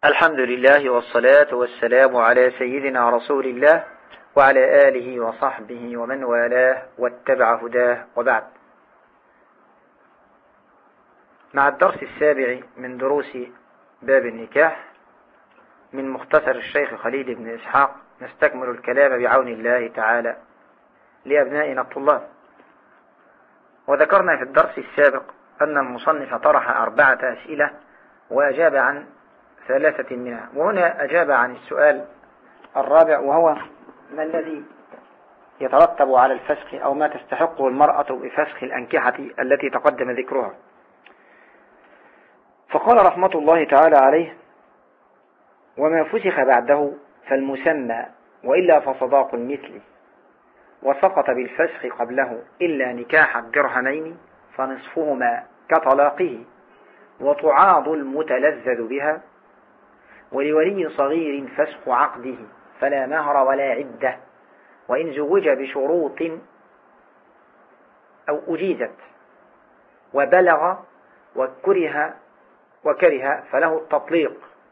الحمد لله والصلاة والسلام على سيدنا رسول الله وعلى آله وصحبه ومن والاه واتبع هداه، وبعد. مع الدرس السابع من دروس باب النكاح من مختصر الشيخ خليل بن إسحاق، نستكمل الكلام بعون الله تعالى لأبنائنا الطلاب. وذكرنا في الدرس السابق أن المصنف طرح 4 أسئلة وأجاب عن 3 منها، وهنا أجاب عن السؤال الرابع، وهو ما الذي يترتب على الفسخ أو ما تستحقه المرأة بفسخ الأنكحة التي تقدم ذكرها. فقال رحمة الله تعالى عليه: وما فسخ بعده فالمسمى، وإلا فصداق المثل، وسقط بالفسخ قبله إلا نكاح الدرهمين فنصفهما كطلاقه، وتعاض المتلذذ بها، ولولي صغير فسخ عقده فلا مهر ولا عدة، وإن زوج بشروط أو أجيزت وبلغ وكره فله التطليق.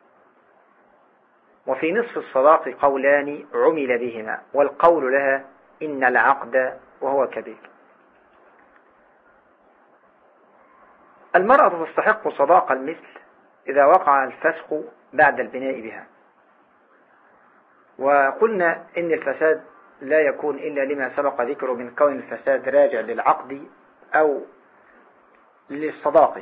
وفي نصف الصداق قولان عمل بهما، والقول لها إن العقد وهو كبير. المرأة تستحق صداق المثل إذا وقع الفسخ بعد البناء بها، وقلنا إن الفساد لا يكون إلا لما سبق ذكره من كون الفساد راجع للعقد أو للصداق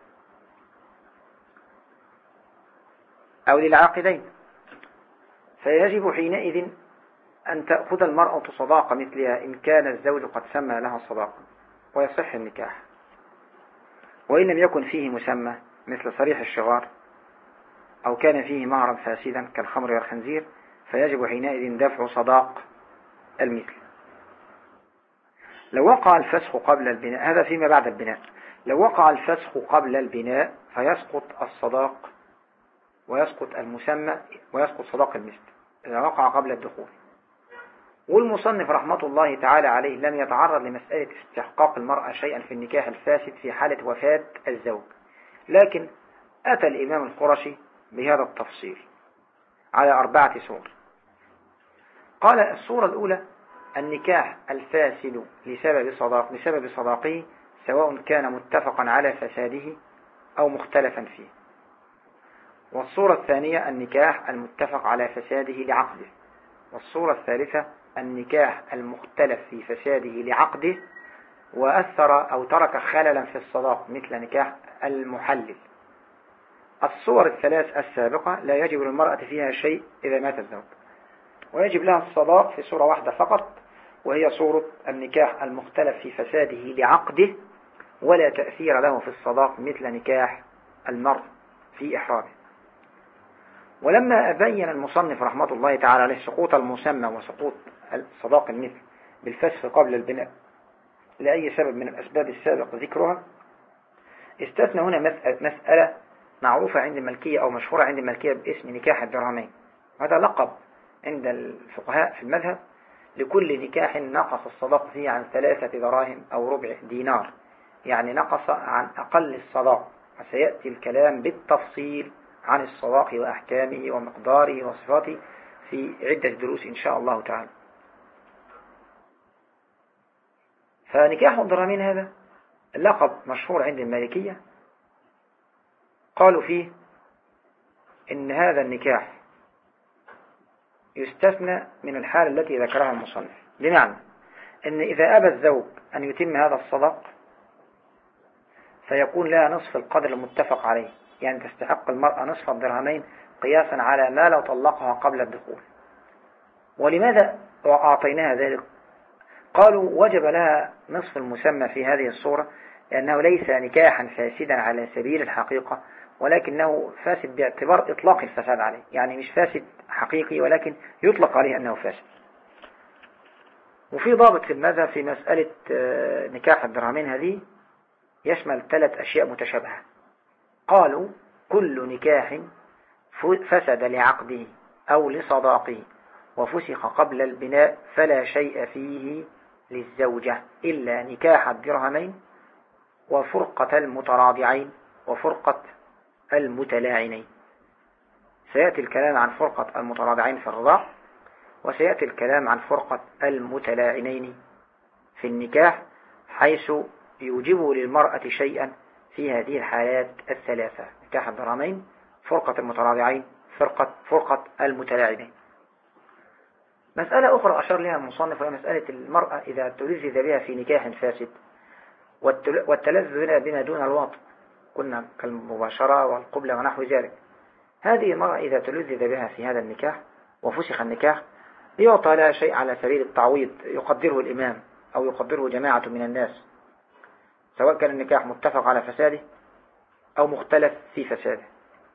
أو للعاقدين، فيجب حينئذ أن تأخذ المرأة صداق مثلها إن كان الزوج قد سمى لها الصداق ويصح النكاح. وإن لم يكن فيه مسمى مثل صريح الشغار أو كان فيه مهرا فاسدا كالخمر والخنزير، فيجب حينئذ دفع صداق المثل. لو وقع الفسخ قبل البناء، هذا فيما بعد البناء، لو وقع الفسخ قبل البناء فيسقط الصداق ويسقط المسمى ويسقط صداق المثل إذا وقع قبل الدخول. والمصنف رحمة الله تعالى عليه لم يتعرض لمسألة استحقاق المرأة شيئا في النكاح الفاسد في حالة وفاة الزوج، لكن أتى الإمام القرشي بهذا التفصيل على 4 صور. قال: الصورة الأولى النكاح الفاسد بسبب صداقه، سواء كان متفقا على فساده أو مختلفا فيه. والصورة الثانية النكاح المتفق على فساده لعقده. والصورة الثالثة النكاح المختلف في فساده لعقده وأثر أو ترك خللا في الصداق مثل نكاح المحلل. الصور الثلاث السابقة لا يجب للمرأة فيها شيء إذا مات الزوج، ويجب لها الصداق في صورة واحدة فقط، وهي صورة النكاح المختلف في فساده لعقده ولا تأثير له في الصداق مثل نكاح المرء في إحرامه. ولما أبين المصنف رحمة الله تعالى عليه سقوط المسمى وسقوط صداق المثل بالفسخ قبل البناء لأي سبب من الأسباب السابق ذكرها، استثنى هنا مسألة معروفة عند المالكية أو مشهورة عند المالكية باسم نكاح الدرهمين. هذا لقب عند الفقهاء في المذهب لكل نكاح نقص الصداق فيه عن 3 دراهم أو ربع دينار، يعني نقص عن أقل الصداق. وسيأتي الكلام بالتفصيل عن الصداق وأحكامه ومقداره وصفاته في عدة دروس إن شاء الله تعالى. فنكاح الدرهمين هذا اللقب مشهور عند المالكية، قالوا فيه إن هذا النكاح يستثنى من الحالة التي ذكرها المصنف، بمعنى إن إذا أبى الزوج أن يتم هذا الصداق فيكون لها نصف القدر المتفق عليه، يعني تستحق المرأة نصف الدرهمين قياسا على ما لو طلقها قبل الدخول. ولماذا أعطيناها ذلك؟ قالوا وجب لها نصف المسمى في هذه الصورة لأنه ليس نكاحا فاسدا على سبيل الحقيقة، ولكنه فاسد باعتبار إطلاق الفساد عليه، يعني مش فاسد حقيقي ولكن يطلق عليه أنه فاسد. وفي ضابط في المذهب في مسألة نكاح الدرهمين هذه يشمل 3 أشياء متشابهة. قالوا كل نكاح فسد لعقده أو لصداقه وفسخ قبل البناء فلا شيء فيه للزوجة إلا نكاح الدرهمين وفرقة المتراضعين وفرقة المتلاعنين. سيأتي الكلام عن فرقة المتراضعين في الرضاع، وسيأتي الكلام عن فرقة المتلاعنين في النكاح، حيث يوجب للمرأة شيئا في هذه الحالات الثلاثة: نكاح الضرامين، فرقة المتراضعين، فرقة المتلاعنين. مسألة أخرى أشار لها المصنف وهي مسألة المرأة إذا تلذذ بها في نكاح فاسد والتلذذ بما دون الوطء، كنا كالمباشرة والقبلة ونحو ذلك. هذه المرأة إذا تلذذ بها في هذا النكاح وفسخ النكاح يعطى لها شيء على سبيل التعويض يقدره الإمام أو يقدره جماعة من الناس، سواء كان النكاح متفق على فساده أو مختلف في فساده.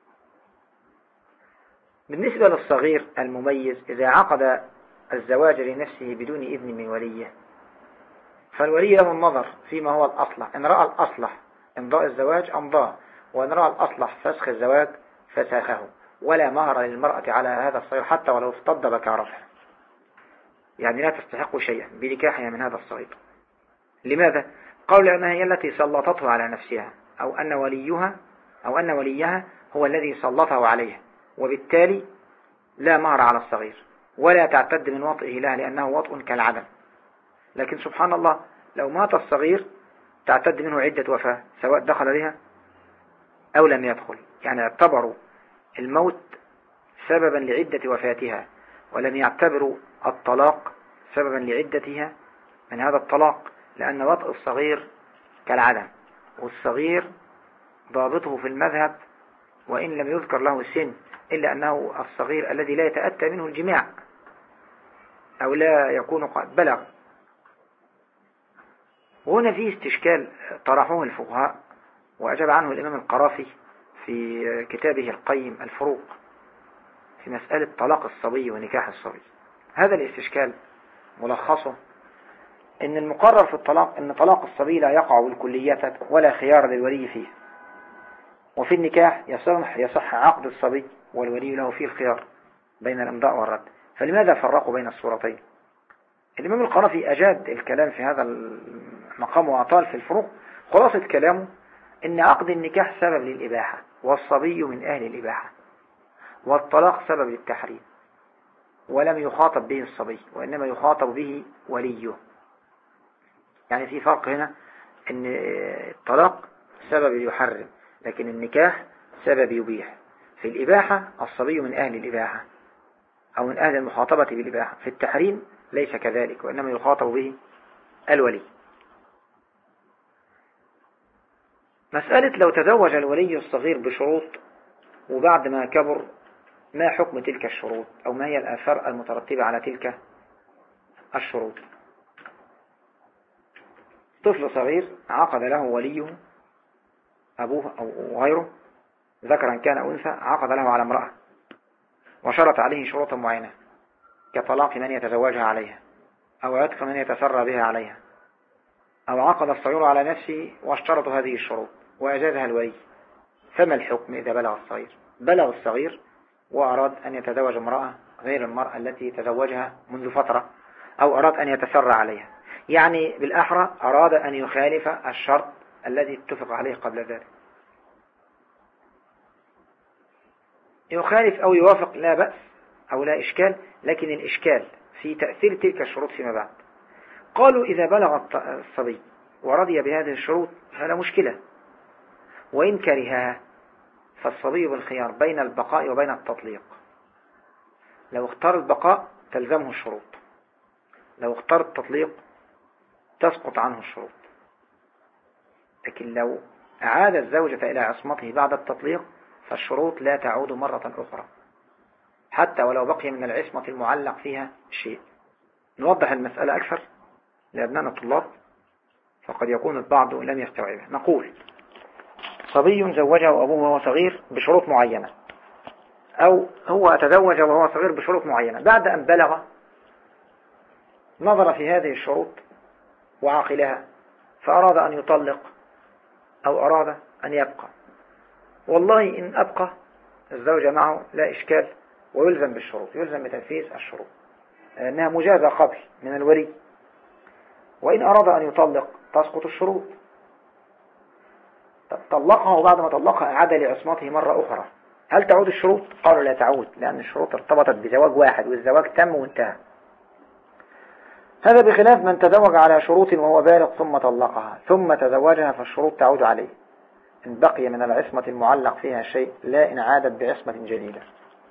بالنسبة للصغير المميز إذا عقد الزواج لنفسه بدون إذن من وليه، فالولي له النظر فيما هو الأصلح، إن رأى الأصلح إمضاء الزواج أمضاه، وإن رأى الأصلح فسخ الزواج فسخه، ولا مهر للمرأة على هذا الصغير حتى ولو افتض بكاره، يعني لا تستحق شيئا بنكاحها من هذا الصغير. لماذا؟ قال لأنها هي التي سلطته على نفسها، أو أن وليها هو الذي سلطه عليها، وبالتالي لا مهر على الصغير ولا تعتد من وطئه لها لأنه وطء كالعدم. لكن سبحان الله لو مات الصغير تعتد منه عدة وفاة سواء دخل بها أو لم يدخل، يعني اعتبروا الموت سببا لعدة وفاتها ولم يعتبروا الطلاق سببا لعدتها من هذا الطلاق، لأن وطء الصغير كالعدم، والصغير ضابطه في المذهب وإن لم يذكر له السن إلا أنه الصغير الذي لا يتأتى منه الجماع أو لا يكون قد بلغ. وهنا فيه استشكال طرحوه الفقهاء وأجاب عنه الإمام القرافي في كتابه القيم الفروق في مسألة طلاق الصبي ونكاح الصبي. هذا الاستشكال ملخصه إن المقرر في الطلاق إن طلاق الصبي لا يقع بالكلية ولا خيار للولي فيه، وفي النكاح يصح عقد الصبي والولي له فيه الخيار بين الإمضاء والرد. فلماذا فرقوا بين الصورتين؟ الإمام القرافي أجاد الكلام في هذا المقام وأطال في الفروق. خلاصة كلامه إن عقد النكاح سبب للإباحة والصبي من أهل الإباحة، والطلاق سبب للتحريم، ولم يخاطب به الصبي وإنما يخاطب به وليه. يعني في فرق هنا، إن الطلاق سبب يحرم لكن النكاح سبب يبيح. في الإباحة الصبي من أهل الإباحة أو من أهل المخاطبة بالإباحة، في التحريم ليس كذلك وإنما يخاطب به الولي. مسألة لو تزوج الولي الصغير بشروط وبعد ما كبر، ما حكم تلك الشروط أو ما هي الآثار المترتبة على تلك الشروط؟ طفل صغير عقد له وليه أبوه أو غيره ذكرا كان أو أنثى، عقد له على امرأة وشرط عليه شروطا معينة كطلاق من يتزوجها عليها أو عتق من يتسرى بها عليها، أو عقد الصغير على نفسه واشترط هذه الشروط وأجازها الولي، فما الحكم إذا بلغ الصغير وأراد أن يتزوج امرأة غير المرأة التي تزوجها منذ فترة، أو أراد أن يتسرى عليها، يعني بالأحرى أراد أن يخالف الشرط الذي اتفق عليه قبل ذلك؟ يخالف أو يوافق لا بأس أو لا إشكال، لكن الإشكال في تأثير تلك الشروط فيما بعد. قالوا إذا بلغ الصبي ورضي بهذه الشروط فلا مشكلة، وإن كرهها فالصبي بالخيار بين البقاء وبين التطليق. لو اختار البقاء تلزمه الشروط، لو اختار التطليق تسقط عنه الشروط. لكن لو أعاد الزوجة إلى عصمته بعد التطليق فالشروط لا تعود مرة أخرى حتى ولو بقي من العصمة المعلق فيها شيء. نوضح المسألة أكثر لأبنائنا الطلاب فقد يكون البعض لم يستوعبه. نقول صبي زوجه أبوه وهو صغير بشروط معينة، أو هو تزوج وهو صغير بشروط معينة، بعد أن بلغ نظر في هذه الشروط وعقلها فأراد أن يطلق أو أراد أن يبقى. والله إن أبقى الزوجة معه لا إشكال ويلزم بالشروط، يلزم بتنفيذ الشروط لأنها مجازة قبل من الولي. وإن أراد أن يطلق تسقط الشروط. طلقها وبعد ما طلقها أعاد لعصمته مرة أخرى هل تعود الشروط؟ قالوا لا تعود، لأن الشروط ارتبطت بزواج واحد والزواج تم وانتهى. هذا بخلاف من تزوج على شروط وهو بالغ ثم طلقها ثم تزوجها، فالشروط تعود عليه إن بقي من العصمة المعلق فيها شيء، لا إن عادت بعصمة جديدة.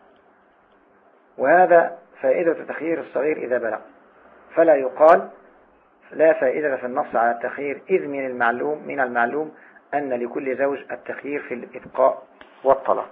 وهذا فائدة تخيير الصغير إذا بلغ، فلا يقال لا فائدة في النص على التخيير، إذ من المعلوم أن لكل زوج التخيير في الإبقاء والطلاق.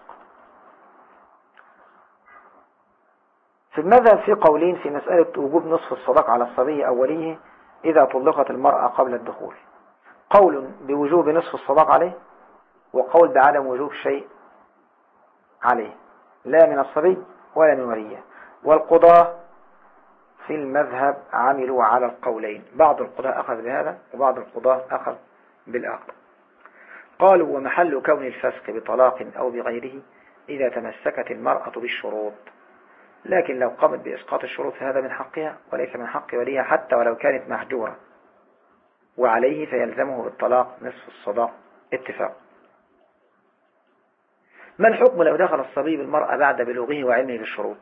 في المذهب في قولين في مسألة وجوب نصف الصداق على الصبي أو وليه إذا طلقت المرأة قبل الدخول. قول بوجوب نصف الصداق عليه، وقول بعدم وجوب شيء عليه لا من الصبي ولا من وليه. والقضاة في المذهب عملوا على القولين، بعض القضاة أخذ بهذا وبعض القضاة أخذ بالآخر. قالوا ومحل كون الفسق بطلاق أو بغيره إذا تمسكت المرأة بالشروط، لكن لو قامت بإسقاط الشروط فهذا من حقها وليس من حق وليها حتى ولو كانت محجورة، وعليه فيلزمه بالطلاق نصف الصداق اتفاق. ما الحكم لو دخل الصبي بالمرأة بعد بلوغه وعلمه بالشروط؟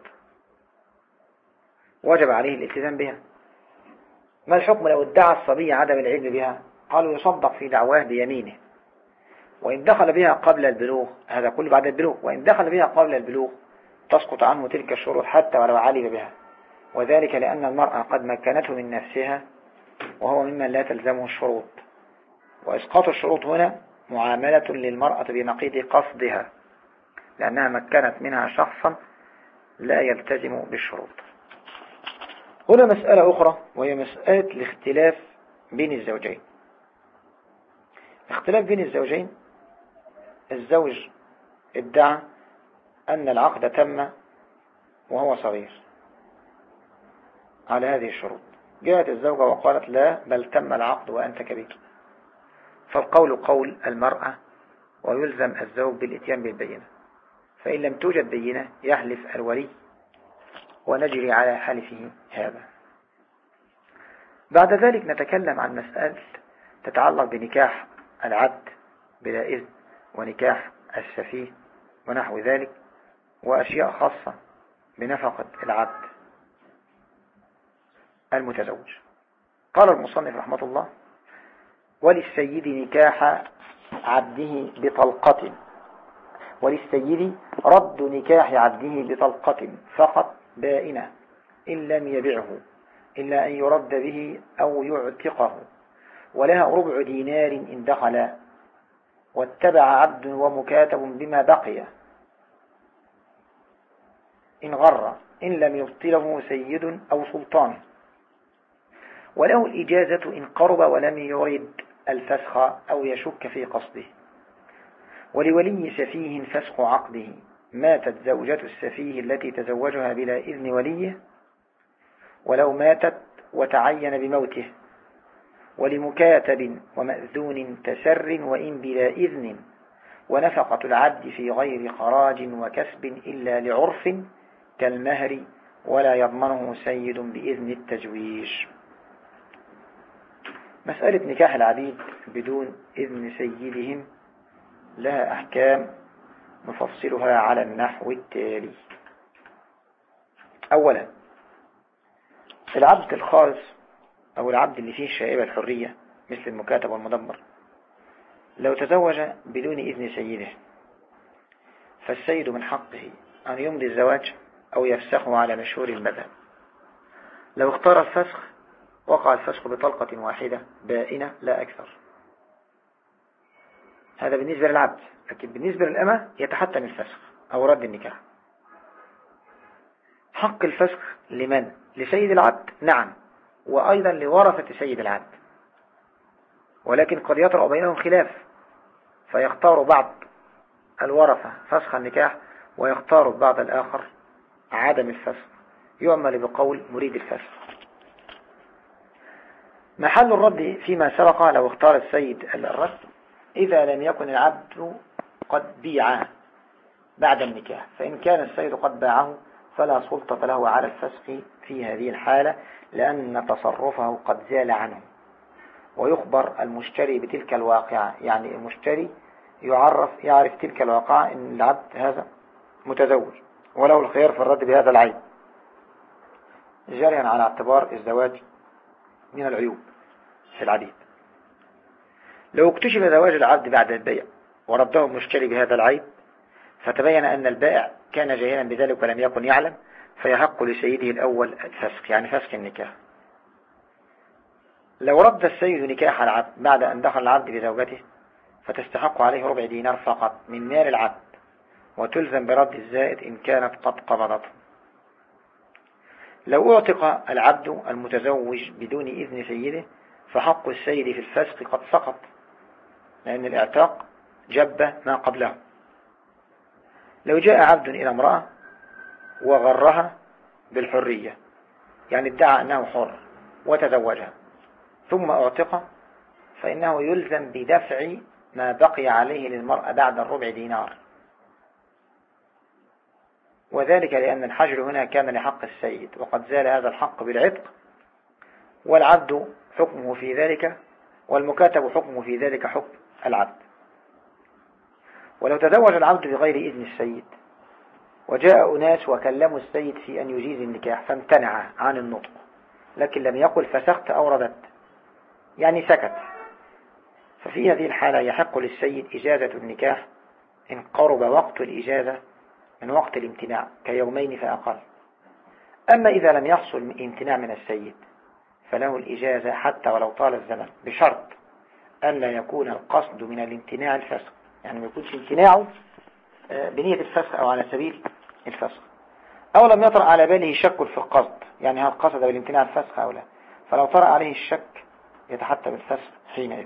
وجب عليه الالتزام بها. ما الحكم لو ادعى الصبي عدم العلم بها؟ قالوا يصدق في دعواه بيمينه. وإن دخل بها قبل البلوغ، هذا كله بعد البلوغ، وإن دخل بها قبل البلوغ تسقط عنه تلك الشروط حتى ولو علم بها، وذلك لأن المرأة قد مكنته من نفسها وهو ممن لا تلزمه الشروط. وإسقاط الشروط هنا معاملة للمرأة بنقيض قصدها، لأنها مكنت منها شخصا لا يلتزم بالشروط. هنا مسألة أخرى وهي مسألة الاختلاف بين الزوجين. اختلاف بين الزوجين، الزوج ادعى أن العقد تم وهو صغير على هذه الشروط، جاءت الزوجة وقالت لا بل تم العقد وأنت كبير، فالقول قول المرأة ويلزم الزوج بالاتيان بالبينة، فإن لم توجد بينة يحلف الولي ونجري على حلفه هذا. بعد ذلك نتكلم عن مسألة تتعلق بنكاح العبد بلا إذن ونكاح السفيه ونحو ذلك، وأشياء خاصة بنفقة العبد المتزوج. قال المصنف رحمة الله وللسيد نكاح عبده بطلقة، وللسيد رد نكاح عبده بطلقة فقط بائنة إن لم يبعه إلا أن يرد به أو يعتقه، ولها ربع دينار إن دخل واتبع عبد ومكاتب بما بقي إن غر إن لم يبطله سيد أو سلطان، وله الإجازة إن قرب ولم يرد الفسخ أو يشك في قصده. ولولي سفيه فسخ عقده، ماتت زوجة السفيه التي تزوجها بلا إذن وليه ولو ماتت وتعين بموته. ولمكاتب ومأذون تسر وإن بلا إذن، ونفقة العبد في غير خراج وكسب إلا لعرف كالمهر ولا يضمنه سيد بإذن التزويج. مسألة نكاح العبيد بدون إذن سيدهم لها أحكام نفصلها على النحو التالي. أولا، العبد الخالص أو العبد اللي فيه شائبة الحرية مثل المكاتب والمدبر لو تزوج بدون إذن سيده فالسيد من حقه أن يمضي الزواج أو يفسخه على مشهور المذهب. لو اختار الفسخ وقع الفسخ بطلقة واحدة بائنة لا أكثر. هذا بالنسبة للعبد، لكن بالنسبة للأمة يتحتم الفسخ أو رد النكاح. حق الفسخ لمن؟ لسيد العبد، نعم، وأيضا لورثة سيد العبد، ولكن قد يطرأ بينهم خلاف فيختار بعض الورثة فسخ النكاح ويختار بعض الآخر عدم الفسخ، يعمل بقول مريد الفسخ. محل الرد فيما سبق لو اختار السيد الرد إذا لم يكن العبد قد بيعه بعد النكاح، فإن كان السيد قد باعه فلا سلطة له على الفسخ في هذه الحالة لأن تصرفه قد زال عنه. ويخبر المشتري بتلك الواقعة، يعني المشتري يعرف تلك الواقعة إن العبد هذا متزوج وله الخيار في الرد بهذا العيب جاريا على اعتبار الزواج من العيوب في العبيد. لو اكتشف زواج العبد بعد البيع ورده المشتري بهذا العيب فتبين أن البائع كان جاهلا بذلك ولم يكن يعلم، فيحق لسيده الأول الفسخ، يعني فسخ النكاح. لو رد السيد نكاح العبد بعد أن دخل العبد بزوجته فتستحق عليه ربع دينار فقط من مال العبد، وتلزم برد الزائد إن كانت قد قبضته. لو اعتق العبد المتزوج بدون إذن سيده فحق السيد في الفسخ قد سقط، لأن الاعتاق جب ما قبله. لو جاء عبد إلى امرأة وغرها بالحرية، يعني ادعى أنه حر وتزوجها ثم اعتق، فإنه يلزم بدفع ما بقي عليه للمرأة بعد الربع دينار، وذلك لأن الحجر هنا كان لحق السيد وقد زال هذا الحق بالعتق، والعبد حكمه في ذلك والمكاتب حكمه في ذلك حكم العبد. ولو تزوج العبد بغير إذن السيد وجاء أناس وكلموا السيد في أن يجيز النكاح فامتنع عن النطق، لكن لم يقل فسخت أو رددت، يعني سكت، ففي هذه الحالة يحق للسيد إجازة النكاح إن قرب وقت الإجازة من وقت الامتناع كيومين فأقل. أما إذا لم يحصل امتناع من السيد فله الإجازة حتى ولو طال الزمن، بشرط أن لا يكون القصد من الامتناع الفسخ، يعني ما يكونش امتناعه بنية الفسخ أو على سبيل الفسخ، أو لم يطرأ على باله شك في القصد، يعني هل قصد بالامتناع الفسخ أو لا، فلو طرأ عليه الشك يتحتم الفسخ حينئذ.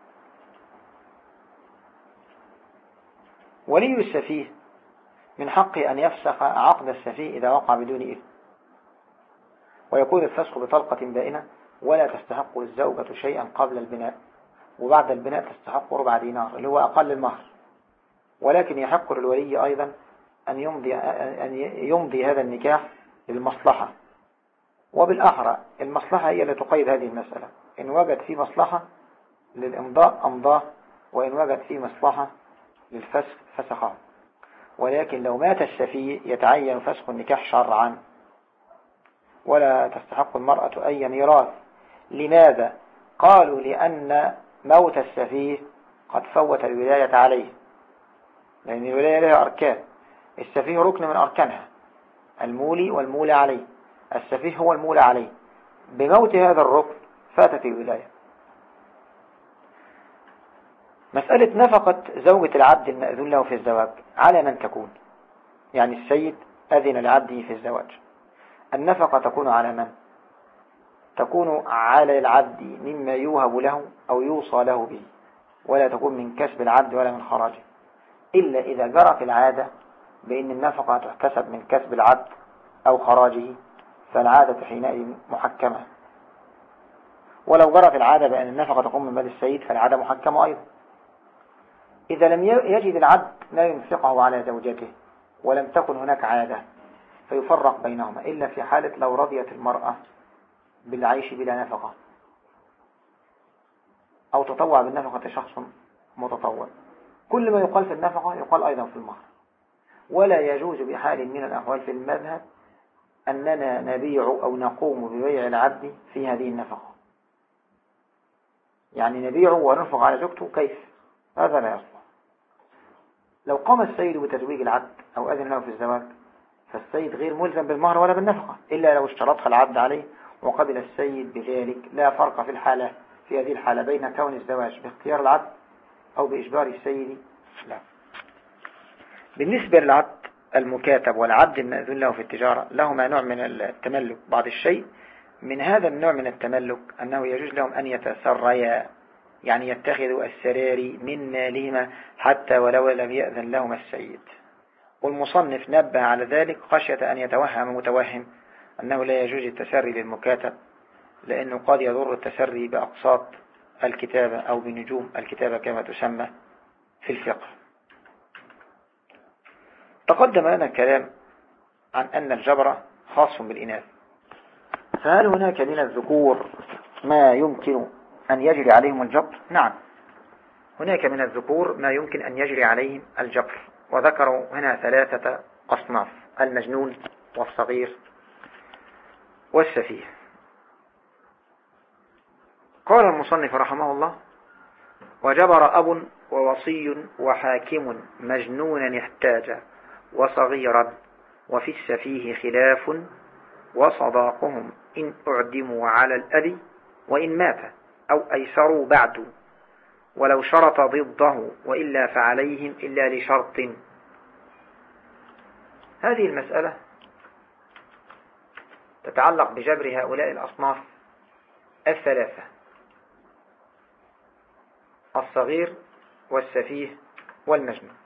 ولي السفيه من حقه أن يفسخ عقد السفيه إذا وقع بدون إذن، ويكون الفسخ بطلقة بائنة، ولا تستحق الزوجة شيئا قبل البناء، وبعد البناء تستحق ربع دينار اللي هو أقل المهر. ولكن يحق للولي أيضا أن يمضي هذا النكاح للمصلحة، وبالأحرى المصلحة هي اللي تقيد هذه المسألة، إن وجد في مصلحة للإمضاء أمضاه، وإن وجد في مصلحة للفسخ فسخه. ولكن لو مات السفيه يتعين فسخ النكاح شرعا، ولا تستحق المرأة أي ميراث. لماذا؟ قالوا لأن موت السفيه قد فوت الولاية عليه، لأن الولاية لها أركان، السفيه ركن من أركانها، المولي والمولى عليه، السفيه هو المولى عليه، بموت هذا الركن فاتت الولاية. مسألة نفقة زوجة العبد المأذون له في الزواج على من تكون؟ يعني السيد أذن لعبده في الزواج، النفقة تكون على من؟ تكون على العبد مما يوهب له أو يوصى له به، ولا تكون من كسب العبد ولا من خراجه، إلا إذا جرت العادة بأن النفقة تحتسب من كسب العبد أو خراجه، فالعادة حينئذ محكمة. ولو جرت العادة بأن النفقة تكون من مال السيد فالعادة محكمة أيضا. إذا لم يجد العبد ما ينفقه على زوجته ولم تكن هناك عادة فيفرق بينهما، إلا في حالة لو رضيت المرأة بالعيش بلا نفقة أو تطوع بالنفقة شخص متطوع. كل ما يقال في النفقة يقال أيضا في المهر. ولا يجوز بحال من الأحوال في المذهب أننا نبيع أو نقوم ببيع العبد في هذه النفقة، يعني نبيعه وننفق على زوجته، كيف؟ هذا لا يصلح. لو قام السيد بتزويج العبد أو أذن له في الزواج فالسيد غير ملزم بالمهر ولا بالنفقة، إلا لو اشترطها العبد عليه وقبل السيد بذلك. لا فرق في هذه الحالة بين كون الزواج باختيار العبد أو بإجبار السيد، لا. بالنسبة للعبد المكاتب والعبد المأذون له في التجارة لهما نوع من التملك بعض الشيء. من هذا النوع من التملك أنه يجوز لهم أن يتسريا، يعني يتخذوا السراري من مالهما حتى ولو لم يأذن لهما السيد. والمصنف نبه على ذلك خشية أن يتوهم متوهم أنه لا يجوز التسري للمكاتب، لأنه قد يضر التسري بأقساط الكتابة أو بنجوم الكتابة كما تسمى في الفقه. تقدم لنا الكلام عن أن الجبر خاص بالإناث، فهل هناك من الذكور ما يمكن أن يجري عليهم الجبر؟ نعم، هناك من الذكور ما يمكن أن يجري عليهم الجبر، وذكروا هنا 3 أصناف: المجنون والصغير والسفيه. قال المصنف رحمه الله: وجبر أب ووصي وحاكم مجنونا احتاج وصغيرا، وفي السفيه خلاف، وصداقهم إن أعدموا على الأب وإن مات أو أيسروا بعد، ولو شرط ضده وإلا فعليهم إلا لشرط. هذه المسألة تتعلق بجبر هؤلاء الأصناف الثلاثة: الصغير والسفيه والمجنون.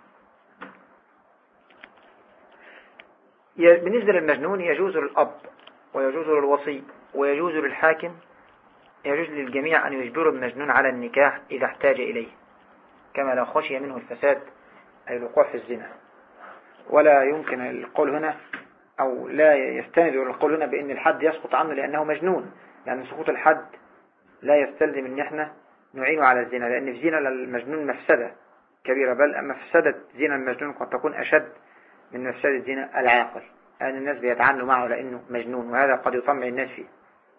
بالنسبة للمجنون يجوز للأب ويجوز للوصي ويجوز للحاكم، يجوز للجميع أن يجبروا المجنون على النكاح إذا احتاج إليه، كما لو خشي منه الفساد أي الوقوع في الزنا. ولا يمكن القول هنا أو لا يستند القول هنا بأن الحد يسقط عنه لأنه مجنون، لأن سقوط الحد لا يستلزم أن احنا نعينه على الزنا، لأن في زنا المجنون مفسدة كبيرة، بل مفسدة زنا المجنون قد تكون أشد من مفسدة زنا العاقل، لأن الناس بيتعاملوا معه لأنه مجنون، وهذا قد يطمع الناس فيه.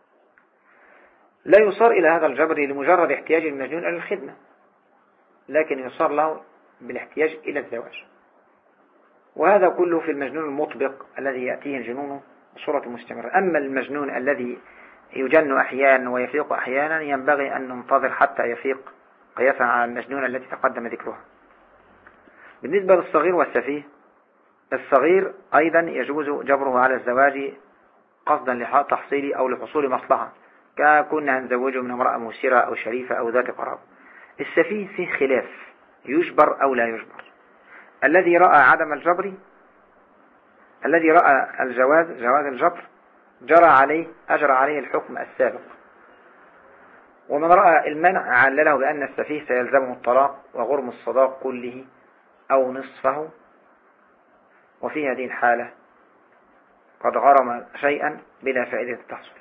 لا يصار إلى هذا الجبر لمجرد احتياج المجنون إلى الخدمة، لكن يصار له بالاحتياج إلى الزواج. وهذا كله في المجنون المطبق الذي يأتيه الجنون بصورة مستمرة. أما المجنون الذي يجن أحيانا ويفيق أحيانا ينبغي أن ننتظر حتى يفيق قياسا على المجنون التي تقدم ذكرها. بالنسبة للصغير والسفيه، الصغير أيضا يجوز جبره على الزواج قصدا لتحصيل أو لحصول مصلحة، كنا نزوجه من امرأة مسيرة أو شريفة أو ذات قرار. السفيه فيه خلاف، يجبر أو لا يجبر. الذي رأى عدم الجبر، الذي رأى جواز الجبر أجرى عليه الحكم السابق، ومن رأى المنع علله بأن السفيه سيلزمه الطلاق وغرم الصداق كله أو نصفه، وفي هذه الحالة قد غرم شيئا بلا فائدة تحصل.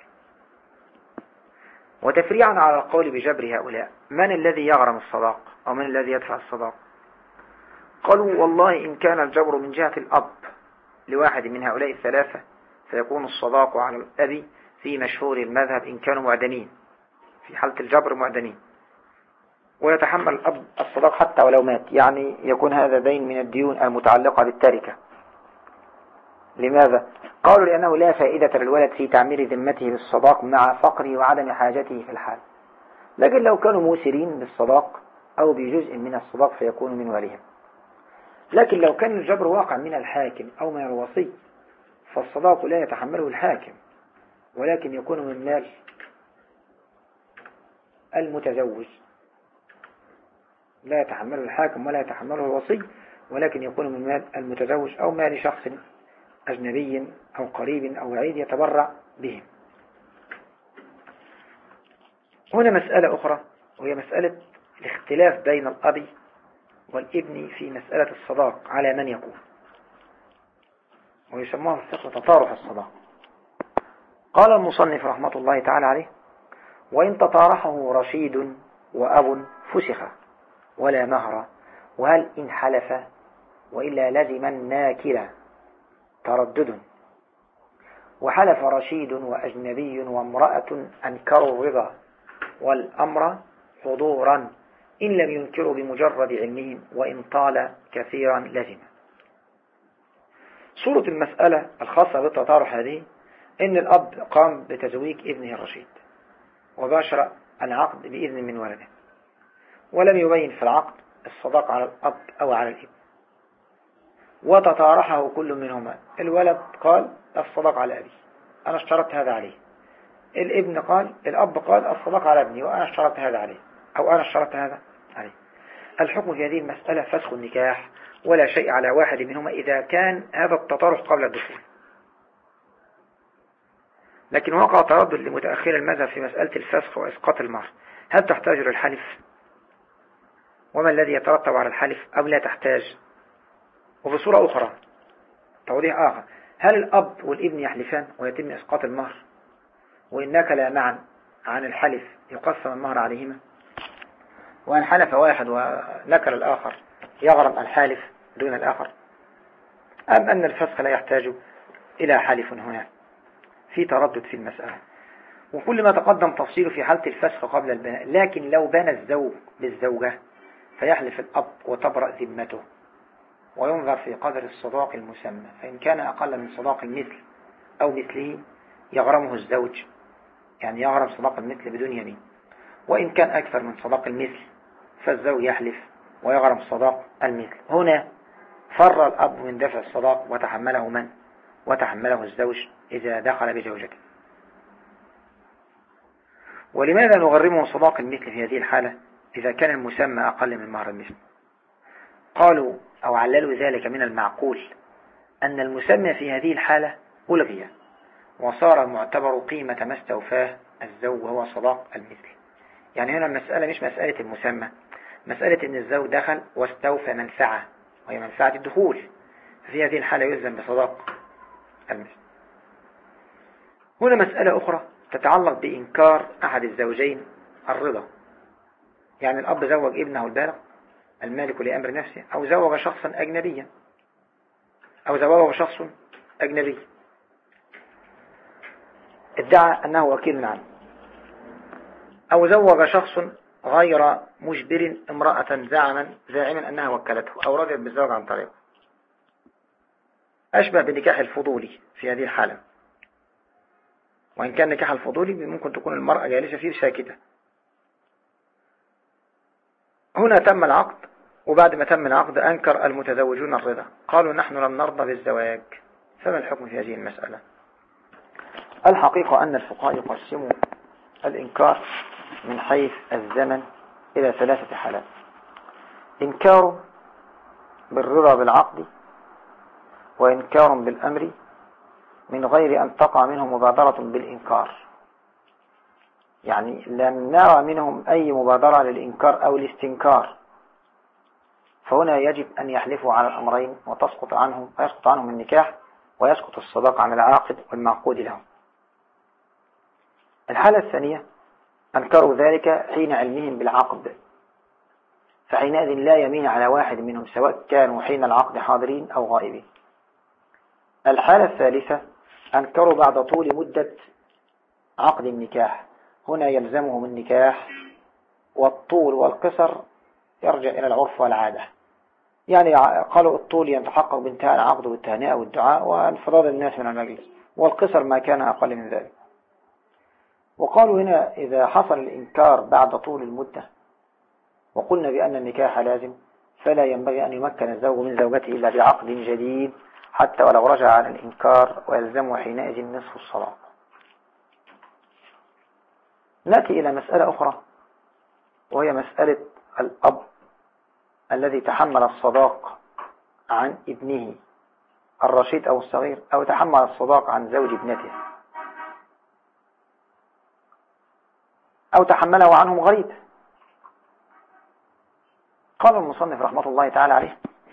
وتفريعا على القول بجبر هؤلاء، من الذي يغرم الصداق أو من الذي يدفع الصداق؟ قالوا: والله إن كان الجبر من جهة الأب لواحد من هؤلاء الثلاثة فيكون الصداق على الأب في مشهور المذهب إن كانوا معدنين، في حالة الجبر معدنين، ويتحمل الأب الصداق حتى ولو مات، يعني يكون هذا دين من الديون المتعلقة بالتركة. لماذا؟ قالوا: لأنه لا فائدة للولد في تعمير ذمته بالصداق مع فقره وعدم حاجته في الحال، لكن لو كانوا موسرين بالصداق أو بجزء من الصداق فيكون من واليهم. لكن لو كان الجبر واقع من الحاكم أو من الوصي فالصداق لا يتحمله الحاكم، ولكن يكون من مال المتزوج، لا يتحمله الحاكم ولا يتحمله الوصي، ولكن يكون من مال المتزوج أو مال شخص أجنبي أو قريب أو بعيد يتبرع بهم. هنا مسألة أخرى، وهي مسألة الاختلاف بين الأب والابن في مسألة الصداق على من يكون، ويسموها في الفقه تطارح الصداق. قال المصنف رحمة الله تعالى عليه: وإن تطارحه رشيد وأب فسخ ولا مهر، وهل إن حلف وإلا لزم الناكر تردد، وحلف رشيد وأجنبي وامرأة أنكروا الرضا والأمر حضورا إن لم ينكروا بمجرد علمهم، وإن طال كثيرا لزم. صورة المسألة الخاصة بالتطارح هذه إن الأب قام بتزويج ابنه الرشيد وباشر العقد بإذن من ولده، ولم يبين في العقد الصداق على الأب أو على الابن، وتطارحه كل منهما. الولد قال: الصداق على أبي، أنا اشترطت هذا عليه. الأب قال: الصداق على ابني وأنا اشترطت هذا عليه، أو أنا اشترطت هذا عليه. الحكم في هذه المسألة فسخ النكاح، ولا شيء على واحد منهما إذا كان هذا التطارح قبل الدخول. لكن وقع تردد لمتأخر المذهب في مسألة الفسخ وإسقاط المهر، هل تحتاج للحلف؟ وما الذي يترتب على الحلف أو لا تحتاج؟ وفي صورة أخرى توضيح آخر: هل الأب والابن يحلفان ويتم إسقاط المهر، وإن نكلا معا عن الحلف يقسم المهر عليهما، وإن حلف واحد ونكل الآخر يغرم الحالف دون الآخر؟ أم أن الفسخ لا يحتاج إلى حلف هنا؟ في تردد في المسألة، وكل ما تقدم تفصيله في حالة الفسخ قبل البناء. لكن لو بنى الزوج بالزوجة فيحلف الأب وتبرأ ذمته، وينظر في قدر الصداق المسمى، فإن كان أقل من صداق المثل أو مثله يغرمه الزوج، يعني يغرم صداق المثل بدون يمين. وإن كان أكثر من صداق المثل فالزوج يحلف ويغرم صداق المثل. هنا فر الأب من دفع الصداق وتحمله من؟ وتحمله الزوج إذا دخل بزوجته. ولماذا نغرمه صداق المثل في هذه الحالة إذا كان المسمى أقل من مهر المثل؟ قالوا أو عللوا ذلك من المعقول أن المسمى في هذه الحالة ألغي، وصار المعتبر قيمة ما استوفاه الزوج وهو صداق المثل. يعني هنا المسألة مش مسألة المسمى، مسألة أن الزوج دخل واستوفى منفعة وهي منفعة الدخول، في هذه الحالة يلزم بصداق المثل. هنا مسألة أخرى تتعلق بإنكار أحد الزوجين الرضا، يعني الأب زوج ابنه البالغ المالك لأمر نفسه، أو زوج شخصا أجنبيا، أو زوجه شخص أجنبي ادعى أنه وكيل عنه، أو زوج شخص غير مجبر امرأة زاعما أنها وكلته، أو رضي بالزواج عن طريقه. أشبه بنكاح الفضولي في هذه الحالة، وإن كان نكاح الفضولي ممكن تكون المرأة جالسة فيه ساكتة. هنا تم العقد، وبعد ما تم العقد أنكر المتزوجون الرضا، قالوا نحن لم نرضى بالزواج، فما الحكم في هذه المسألة؟ الحقيقة أن الفقهاء يقسموا الإنكار من حيث الزمن إلى 3 حالات: إنكار بالرضا بالعقد، وإنكار بالأمر من غير أن تقع منهم مبادرة بالإنكار، يعني لم نرى منهم أي مبادرة للإنكار أو الاستنكار، فهنا يجب أن يحلفوا على الأمرين ويسقط عنهم النكاح ويسقط الصداق عن العاقد والمعقود لهم. الحالة الثانية أنكروا ذلك حين علمهم بالعقد، فحينئذ لا يمين على واحد منهم سواء كانوا حين العقد حاضرين أو غائبين. الحالة الثالثة أنكروا بعد طول مدة عقد النكاح، هنا يلزمهم النكاح، والطول والقصر يرجع إلى العرف والعادة، يعني قالوا الطول يتحقق بانتهاء العقد والتهنئة والدعاء وانفراد الناس من المجلس، والقصر ما كان أقل من ذلك. وقالوا هنا إذا حصل الإنكار بعد طول المدة وقلنا بأن النكاح لازم، فلا ينبغي أن يمكن الزوج من زوجته إلا بعقد جديد حتى ولو رجع على الإنكار، ويلزمه حينئذ نصف الصداق. نأتي إلى مسألة أخرى، وهي مسألة الأب الذي تحمل الصداق عن ابنه الرشيد أو الصغير، أو تحمل الصداق عن زوج ابنته، أو تحمله عنهم غريب. قال المصنف رحمة الله تعالى عليه: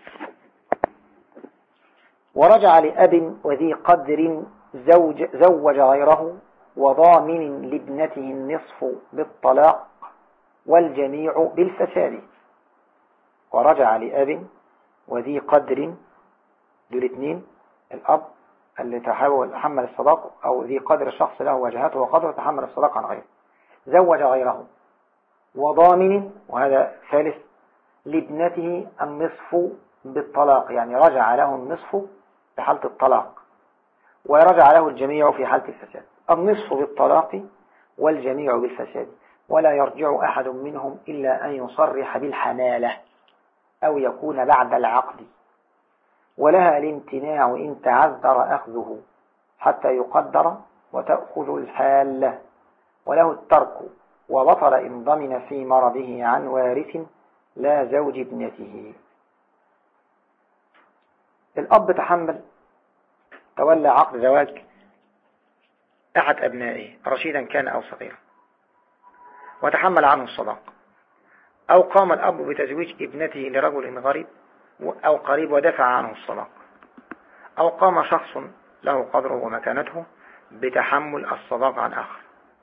ورجع لأب وذي قدر زوج غيره وضامن لابنته النصف بالطلاق والجميع بالفساد. ورجع لأب وذي قدر، دول 2، الأب اللي تحمل الصداق، أو ذي قدر الشخص له وجهته وقدره تحمل الصداق عن غيره، زوج غيره، وضامن، وهذا ثالث، لابنته النصف بالطلاق، يعني رجع له النصف في حالة الطلاق، ورجع له الجميع في حالة الفساد. النصف بالطلاق والجميع بالفساد، ولا يرجع أحد منهم إلا أن يصرح بالحمالة أو يكون بعد العقد، ولها الامتناع إن تعذر أخذه حتى يقدر وتأخذ الحالة، وله الترك وبطل إن ضمن في مرضه عن وارث لا زوج ابنته. الأب تحمل، تولى عقد زواج أحد أبنائه رشيدا كان أو صغيرا، وتحمل عنه الصداق، أو قام الأب بتزويج ابنته لرجل غريب أو قريب ودفع عنه الصداق، أو قام شخص له قدره ومكانته بتحمل الصداق عن آخر،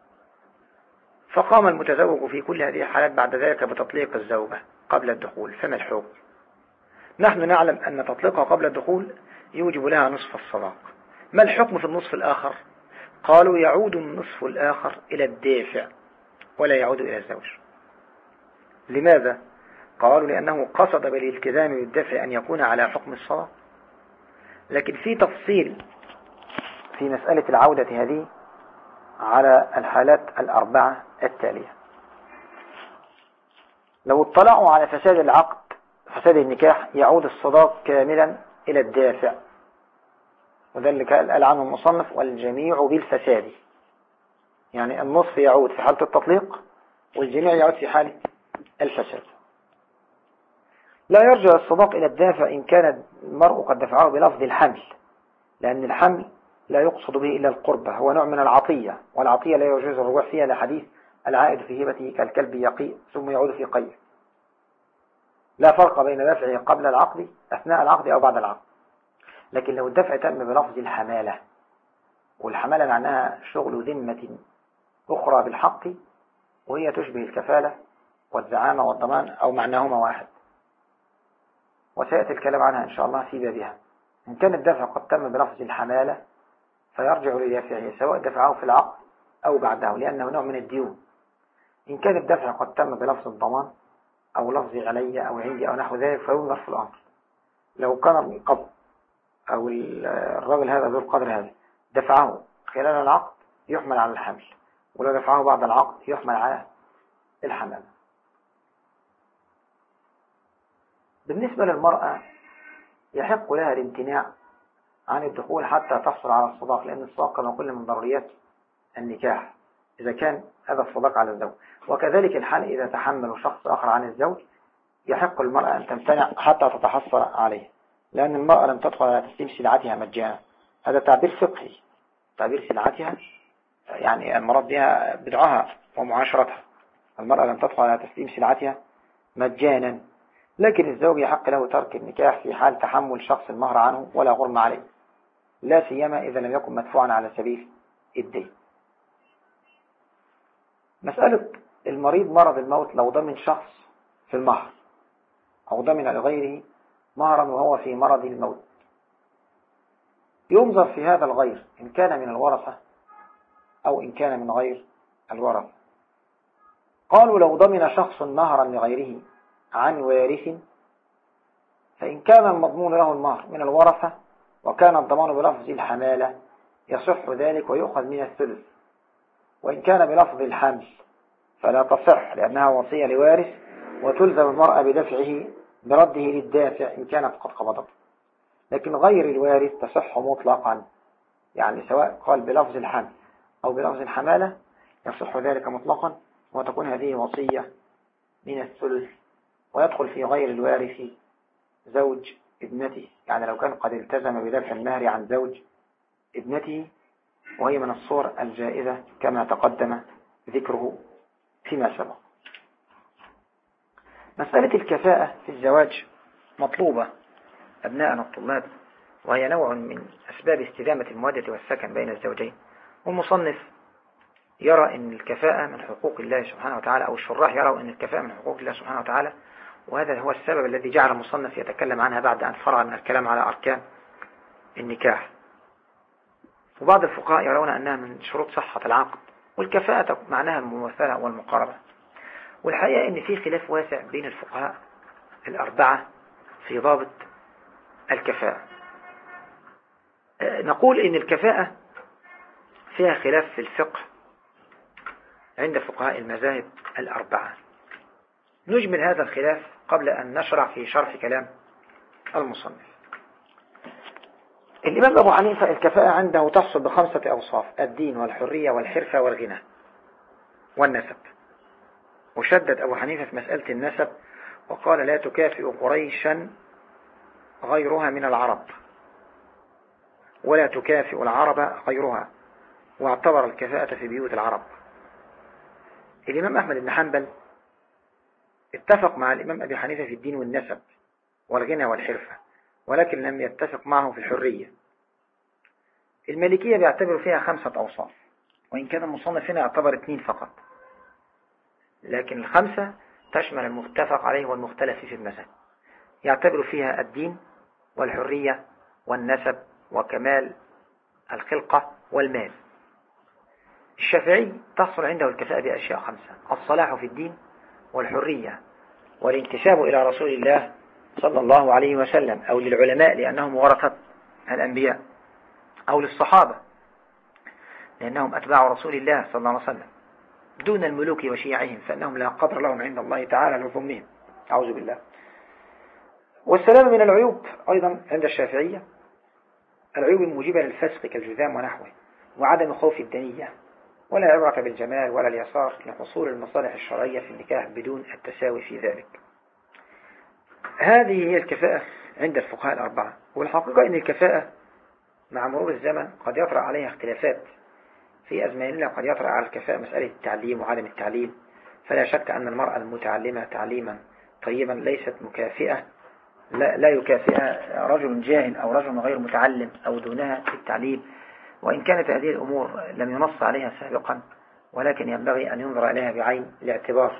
فقام المتزوج في كل هذه الحالات بعد ذلك بتطليق الزوجة قبل الدخول، فما الحكم؟ نحن نعلم أن تطليقها قبل الدخول يوجب لها نصف الصداق. ما الحكم في النصف الآخر؟ قالوا يعود النصف الآخر إلى الدافع ولا يعود إلى الزوج. لماذا؟ قالوا لأنه قصد بالالتزام بالدفع أن يكون على حكم الصداق. لكن في تفصيل في مسألة العودة هذه على الحالات الأربعة التالية. لو اطلعوا على فساد العقد، فساد النكاح، يعود الصداق كاملا إلى الدافع، وذلك قال عنه المصنف والجميع بالفساد، يعني النصف يعود في حالة التطليق والجميع يعود في حالة الفساد. لا يرجع الصداق إلى الدافع إن كان المرء قد دفعه بلفظ الحمل، لأن الحمل لا يقصد به إلا القربة، هو نوع من العطية، والعطية لا يجوز الرجوع فيها لحديث العائد في هبته كالكلب يقيء ثم يعود في قيء. لا فرق بين دفعه قبل العقد، أثناء العقد أو بعد العقد. لكن لو الدفع تم بلفظ الحمالة، والحمالة معناها شغل ذمة أخرى بالحق، وهي تشبه الكفالة والزعامة والضمان أو معناهما واحد، وسيأتي الكلام عنها إن شاء الله في بابها. إن كان الدفع قد تم بلفظ الحمالة فيرجع لدافعه سواء دفعه في العقد أو بعده، لأنه نوع من الديون. إن كان الدفع قد تم بلفظ الضمان أو لفظ علي أو عندي أو نحو ذلك فينظر في الأمر. لو كان القبض أو الرجل هذا ذو القدر هذا دفعه خلال العقد يحمل على الحمل، ولو دفعه بعد العقد يحمل على الحمل. بالنسبة للمرأة يحق لها الامتناع عن الدخول حتى تحصل على الصداق، لأن الصداق كما قلنا من ضروريات النكاح إذا كان هذا الصداق على الزوج. وكذلك الحال إذا تحمل شخص آخر عن الزوج يحق المرأة أن تمتنع حتى تتحصل عليه، لأن المرأة لم تدخل على تسليم سلعتها مجانا. هذا تعبير فقهي، تعبير سلعتها يعني المراد بها بدعها ومعاشرتها. المرأة لم تدخل على تسليم سلعتها مجانا، لكن الزوج يحق له ترك النكاح في حال تحمل شخص المهر عنه ولا غرم عليه، لا سيما إذا لم يكن مدفوعا على سبيل الدين. مسألة المريض مرض الموت لو ضمن شخص في المهر أو ضمن لغيره مهرا وهو في مرض الموت، ينظر في هذا الغير إن كان من الورثة أو إن كان من غير الورثة. قالوا لو ضمن شخص مهرا لغيره عن وارث، فإن كان المضمون له المهر من الورثة وكان الضمان بلفظ الحمالة يصح ذلك ويؤخذ من الثلث، وإن كان بلفظ الحمل فلا تصح لأنها وصية لوارث وتلزم المرأة بدفعه برده للدافع إن كانت قد قبضته. لكن غير الوارث تصح مطلقا، يعني سواء قال بلفظ الحمل أو بلفظ الحمالة يصح ذلك مطلقا، وتكون هذه وصية من الثلث. ويدخل في غير الوارث زوج ابنته، يعني لو كان قد التزم بدفع المهر عن زوج ابنته، وهي من الصور الجائزة كما تقدم ذكره فيما سبق. مسألة الكفاءة في الزواج مطلوبة أبناءنا الطلاب، وهي نوع من أسباب استدامة المودة والسكن بين الزوجين. والمصنف يرى أن الكفاءة من حقوق الله سبحانه وتعالى، أو الشراح يروا أن الكفاءة من حقوق الله سبحانه وتعالى، وهذا هو السبب الذي جعل المصنف يتكلم عنها بعد أن فرغ من الكلام على أركان النكاح. وبعض الفقهاء يرون أنها من شروط صحة العقد، والكفاءة معناها المماثلة والمقاربة. والحقيقة أن في خلاف واسع بين الفقهاء الأربعة في ضابط الكفاءة. نقول أن الكفاءة فيها خلاف في الفقه عند فقهاء المذاهب الأربعة. نجمل هذا الخلاف قبل أن نشرع في شرح كلام المصنف. الإمام أبو حنيفة الكفاءة عنده تحصل بخمسة أوصاف: الدين والحرية والحرفة والغنى والنسب. وشدد أبو حنيفة في مسألة النسب وقال لا تكافئ قريشا غيرها من العرب ولا تكافئ العرب غيرها، واعتبر الكفاءة في بيوت العرب. الإمام أحمد بن حنبل اتفق مع الإمام أبي حنيفة في الدين والنسب والغنى والحرفة، ولكن لم يتفق معه في الحرية. المالكية بيعتبروا فيها خمسة أوصاف، وإن كان المصنف هنا يعتبر 2 فقط، لكن الخمسة تشمل المتفق عليه والمختلف في المذهب. يعتبر فيها الدين والحرية والنسب وكمال الخلقة والمال. الشافعي تحصل عنده الكفاءة بأشياء 5: الصلاح في الدين والحرية والانتساب إلى رسول الله صلى الله عليه وسلم، أو للعلماء لأنهم ورثة الأنبياء، أو للصحابة لأنهم أتباع رسول الله صلى الله عليه وسلم، دون الملوك وشيعهم فإنهم لا قدر لهم عند الله تعالى لظلمهم، أعوذ بالله. والسلام من العيوب أيضا عند الشافعية، العيوب الموجبة للفسق كالجذام ونحوه، وعدم خوف الدنية، ولا عبرة بالجمال ولا اليسار لحصول المصالح الشرعية في النكاح بدون التساوي في ذلك. هذه هي الكفاءة عند الفقهاء الأربعة. والحقيقة أن الكفاءة مع مرور الزمن قد يطرأ عليها اختلافات. في أزماننا قد يطرأ على الكفاءة مسألة التعليم وعدم التعليم، فلا شك أن المرأة المتعلمة تعليما طيبا ليست مكافئة، لا يكافئها رجل جاهل أو رجل غير متعلم أو دونها في التعليم، وإن كانت هذه الأمور لم ينص عليها سابقا، ولكن ينبغي أن ينظر إليها بعين الاعتبار.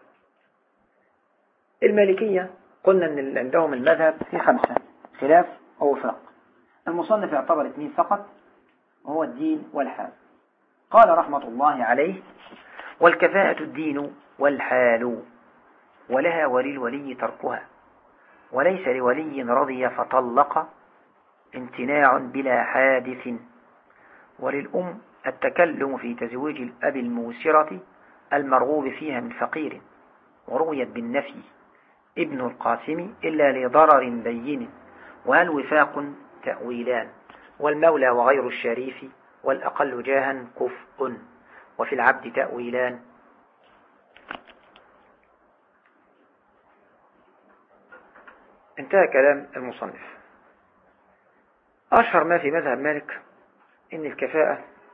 المالكية قلنا أن عندهم المذهب في 5 خلاف أو وفاق. المصنف يعتبر 2 فقط، وهو الدين والحال. قال رحمة الله عليه: والكفاءة الدين والحال، ولها وللولي تركها، وليس لولي رضي فطلق امتناع بلا حادث، وللأم التكلم في تزويج الأب الموسرة المرغوب فيها من فقير، ورويت بالنفي ابن القاسم إلا لضرر بين، وهل وفاق تأويلان، والمولى وغير الشريف والأقل جاها كفء، وفي العبد تأويلان. انتهى كلام المصنف. أشهر ما في مذهب مالك إن الكفاءة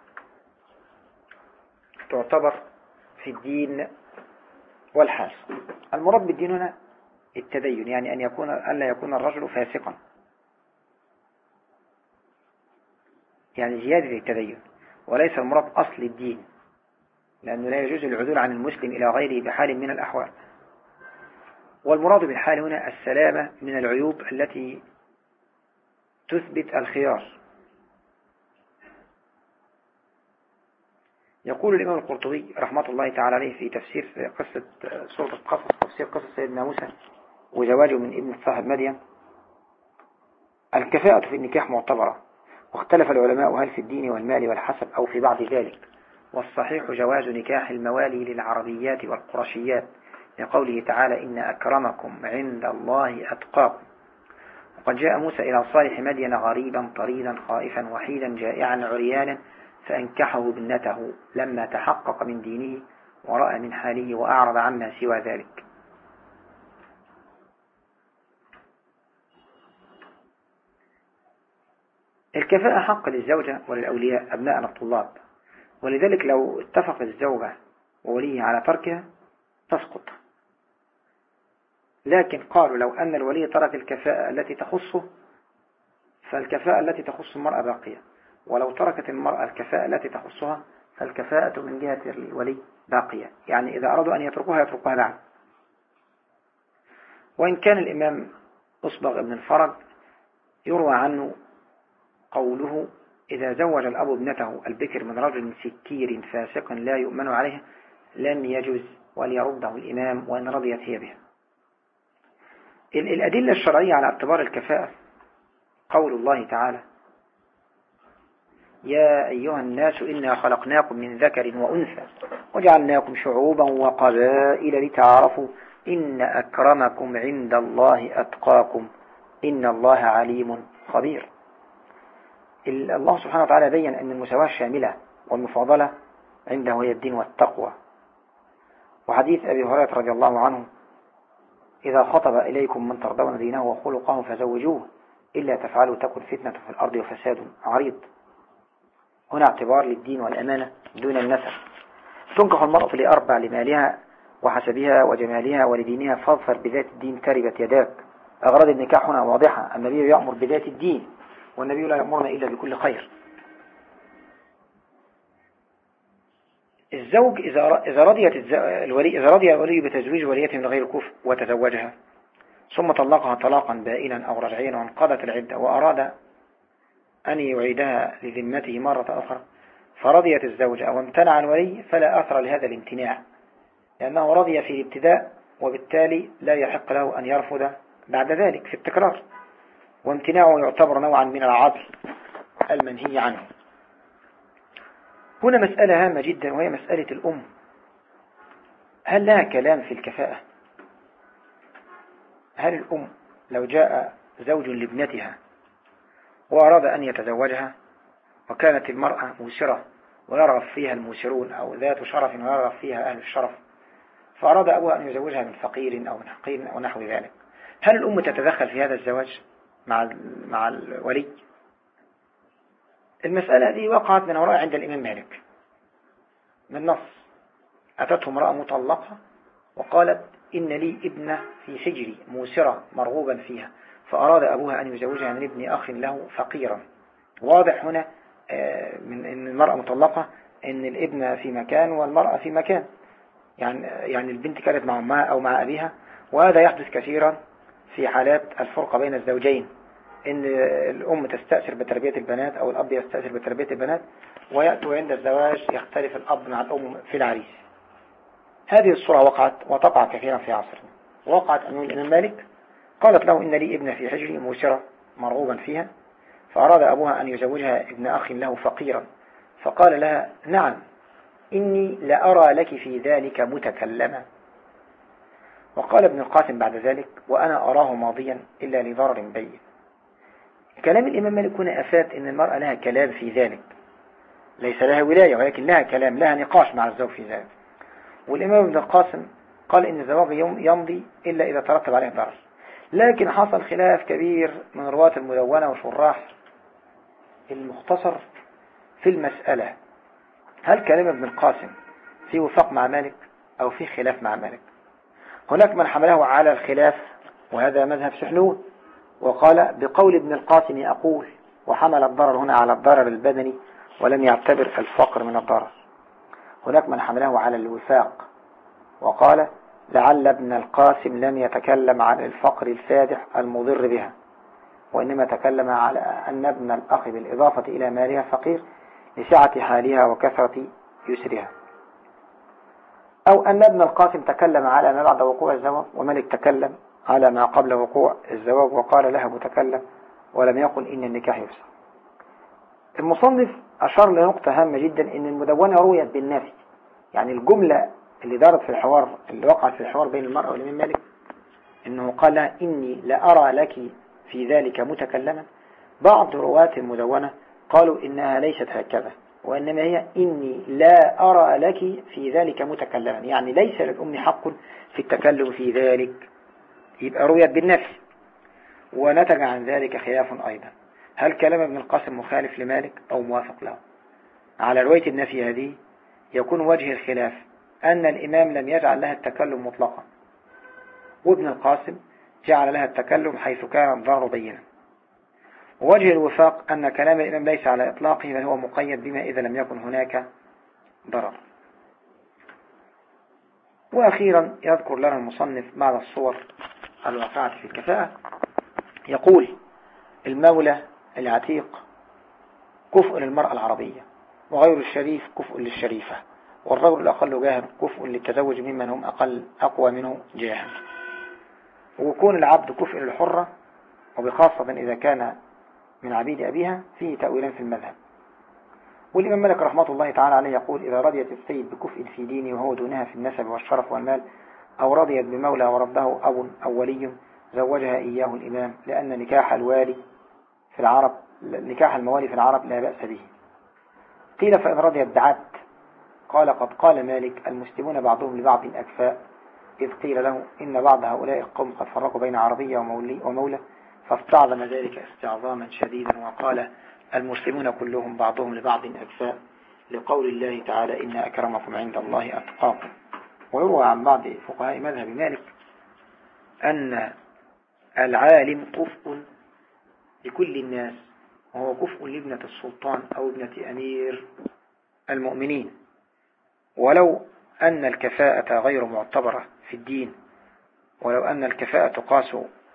تعتبر في الدين والحال. المراد بالدين هنا التدين، يعني ألا يكون الرجل فاسقا، يعني زيادة التدين، وليس المراد أصل الدين، لأنه لا يجوز العدول عن المسلم إلى غيره بحال من الأحوال. والمراد بالحال هنا السلامة من العيوب التي تثبت الخيار. يقول الإمام القرطبي رحمة الله تعالى عليه في تفسير قصة سورة القصص، تفسير قصة سيدنا موسى وزواجه من ابن صاحب مدين: الكفاءة في النكاح معتبرة، واختلف العلماء هل في الدين والمال والحسب أو في بعض ذلك، والصحيح جواز نكاح الموالي للعربيات والقرشيات، لقوله تعالى: إن أكرمكم عند الله أتقاكم. وقد جاء موسى إلى صالح مدين غريبا طريدا خائفا وحيدا جائعا عريانا، فأنكحه ابنته لما تحقق من دينه ورأى من حاله وأعرض عما سوى ذلك. الكفاءة حق للزوجة وللأولياء أبناء الطلاب، ولذلك لو اتفق الزوجة ووليه على تركها تسقط. لكن قالوا لو أن الولي ترك الكفاءة التي تخصه فالكفاءة التي تخص المرأة باقية، ولو تركت المرأة الكفاءة التي تخصها فالكفاءة من جهة الولي باقية، يعني إذا أرادوا أن يتركوها بعد. وإن كان الإمام أصبغ ابن الفرج يروى عنه قوله: إذا زوج الأب ابنته البكر من رجل سكير فاسق لا يؤمن عليه لم يجوز، وليرده الإمام وإن رضيت هي به. الأدلة الشرعية على اعتبار الكفاءة قول الله تعالى: يا أيها الناس إنا خلقناكم من ذكر وأنثى وجعلناكم شعوبا وقبائل لتعارفوا إن أكرمكم عند الله أتقاكم إن الله عليم خبير. الله سبحانه وتعالى بيّن أن المساواة الشاملة والمفاضلة عنده هي الدين والتقوى. وحديث أبي هريرة رضي الله عنه: إذا خطب إليكم من ترضون دينه وخلقه فزوجوه إلا تفعلوا تكن فتنة في الأرض وفساد عريض. هنا اعتبار للدين والأمانة دون النسب. تنكح المرأة لأربع: لمالها وحسبها وجمالها ولدينها فاظفر بذات الدين تربت يداك. أغراض النكاح هنا واضحة، النبي يأمر بذات الدين، والنبي لا يأمرنا إلا بكل خير. الزوج إذا رضي الولي بتزويج وليته من غير كفء وتزوجها ثم طلقها طلاقا بائنا أو رجعيا وانقضت العدة وأراد أن يعيدها لذمته مرة أخرى فرضيت الزوجة أو امتنع الولي فلا أثر لهذا الامتناع، لأنه رضي في الابتداء وبالتالي لا يحق له أن يرفض بعد ذلك في التكرار، وامتناعه يعتبر نوعا من العدل المنهي عنه. هنا مسألة هامة جدا وهي مسألة الأم، هل لها كلام في الكفاءة؟ هل الأم لو جاء زوج لابنتها وأراد أن يتزوجها وكانت المرأة موسرة ويرغب فيها الموسرون أو ذات شرف ويرغب فيها أهل الشرف، فأراد أبوها أن يزوجها من فقير أو من حقير أو نحو ذلك، هل الأم تتدخل في هذا الزواج مع الولي؟ المسألة دي وقعت من وراء عند الإمام مالك من نص. أتته امرأة مطلقة وقالت إن لي ابنة في حجري موسرة مرغوبا فيها، فأراد أبوها أن يزوجها من ابن أخ له فقيرا. واضح هنا من إن المرأة مطلقة إن الابن في مكان والمرأة في مكان، يعني البنت كانت مع أمها أو مع أبيها، وهذا يحدث كثيرا في حالات الفرقة بين الزوجين، إن الأم تستأثر بتربية البنات أو الأب يستأثر بتربية البنات، ويأتوا عند الزواج يختلف الأب مع الأم في العريس. هذه الصورة وقعت وتقع كثيرا في عصرنا. وقعت أمام الإمام مالك، قالت له إن لي ابنة في حجري موسرة مرغوبا فيها، فأراد أبوها أن يزوجها ابن أخ له فقيرا، فقال لها نعم إني لأرى لك في ذلك متكلما. وقال ابن القاسم بعد ذلك وأنا أراه ماضيا إلا لضرر بين. كلام الإمام مالك هنا أفاد إن المرأة لها كلام في ذلك، ليس لها ولاية ولكن لها كلام، لها نقاش مع الزوج في ذلك. والإمام ابن القاسم قال إن الزواج يمضي إلا إذا ترتب عليه ضرر. لكن حصل خلاف كبير من رواة المدونة وشراح المختصر في المسألة، هل كلام ابن القاسم في وفاق مع مالك أو في خلاف مع مالك؟ هناك من حمله على الخلاف وهذا مذهب سحنون، وقال بقول ابن القاسم أقول، وحمل الضرر هنا على الضرر البدني ولم يعتبر الفقر من الضرر. هناك من حمله على الوفاق وقال لعل ابن القاسم لم يتكلم عن الفقر الفادح المضر بها، وإنما تكلم على أن ابن الأخ بالإضافة إلى مالها فقير لسعة حالها وكثرة يسرها، أو أن ابن القاسم تكلم على ما بعد وقوع الزواج ومالك تكلم على ما قبل وقوع الزواج وقال لها متكلم ولم يقل إن النكاح يفسخ. المصنف أشار لنقطة هامة جدا، إن المدونة رويت بالنفي، يعني الجملة اللي دارت في الحوار اللي وقعت في الحوار بين المرأة والإمام مالك إنه قال إني لأرى لك في ذلك متكلما. بعض رواة المدونة قالوا إنها ليست هكذا، وإنما هي إني لا أرى لك في ذلك متكلما، يعني ليس للأم حق في التكلم في ذلك، يبقى رويت بالنفي. ونتج عن ذلك خلاف أيضا، هل كلام ابن القاسم مخالف لمالك أو موافق له؟ على رواية النفي هذه يكون وجه الخلاف أن الإمام لم يجعل لها التكلم مطلقا، وابن القاسم جعل لها التكلم حيث كان الضرر بينا. ووجه الوفاق أن كلام الإمام ليس على إطلاقه بل هو مقيد بما إذا لم يكن هناك ضرر. وأخيرا يذكر لنا المصنف بعض الصور الواقعة في الكفاءة، يقول المولى العتيق كفء للمرأة العربية، وغير الشريف كفء للشريفة، والرجل الأقل جاها كفء للتزوج ممن هم أقوى منه جاها، ويكون العبد كفء للحرة، وبخاصة إذا كان من عبيد أبيها، فيه تأويلان في المذهب. والإمام مالك رحمة الله تعالى عليه يقول إذا رضيت السيد بكفء في دينه وهو دونها في النسب والشرف والمال، أو رضيت بمولى ورده أب أو ولي زوجها إياه الإمام، لأن نكاح الوالي في العرب نكاح الموالي في العرب لا بأس به. قيل فإن رضيت دعت، قال قد قال مالك المسلمون بعضهم لبعض أكفاء، إذ قيل له إن بعض هؤلاء القوم قد فرقوا بين عربية ومولى، فاستعظم ذلك استعظاما شديدا وقال المسلمون كلهم بعضهم لبعض أكفاء، لقول الله تعالى إن أكرمكم عند الله أتقاكم. ويروى عن بعض فقهاء مذهب مالك أن العالم كفء لكل الناس، وهو كفء لابنة السلطان أو ابنة أمير المؤمنين، ولو أن الكفاءة غير معتبرة في الدين، ولو أن الكفاءة تقاس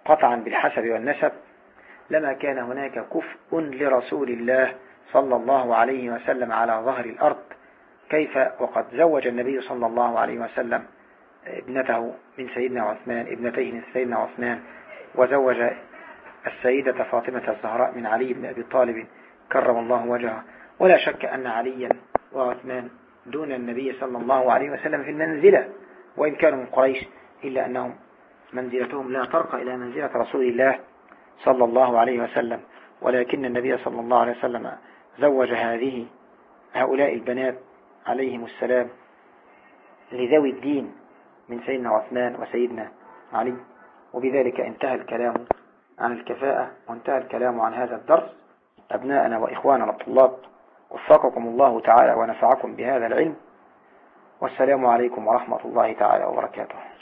قطعا بالحسب والنسب لما كان هناك كفء لرسول الله صلى الله عليه وسلم على ظهر الأرض. كيف وقد زوج النبي صلى الله عليه وسلم ابنته من سيدنا عثمان، ابنتيه من سيدنا عثمان، وزوج السيدة فاطمة الزهراء من علي بن أبي طالب كرم الله وجهه. ولا شك أن عليا وعثمان دون النبي صلى الله عليه وسلم في المنزلة، وإن كانوا من قريش إلا أنهم منزلتهم لا ترقى إلى منزلة رسول الله صلى الله عليه وسلم. ولكن النبي صلى الله عليه وسلم زوج هؤلاء البنات عليهم السلام لذوي الدين من سيدنا عثمان وسيدنا علي. وبذلك انتهى الكلام عن الكفاءة وانتهى الكلام عن هذا الدرس. أبناءنا وإخواننا الطلاب، وفقكم الله تعالى ونفعكم بهذا العلم، والسلام عليكم ورحمة الله تعالى وبركاته.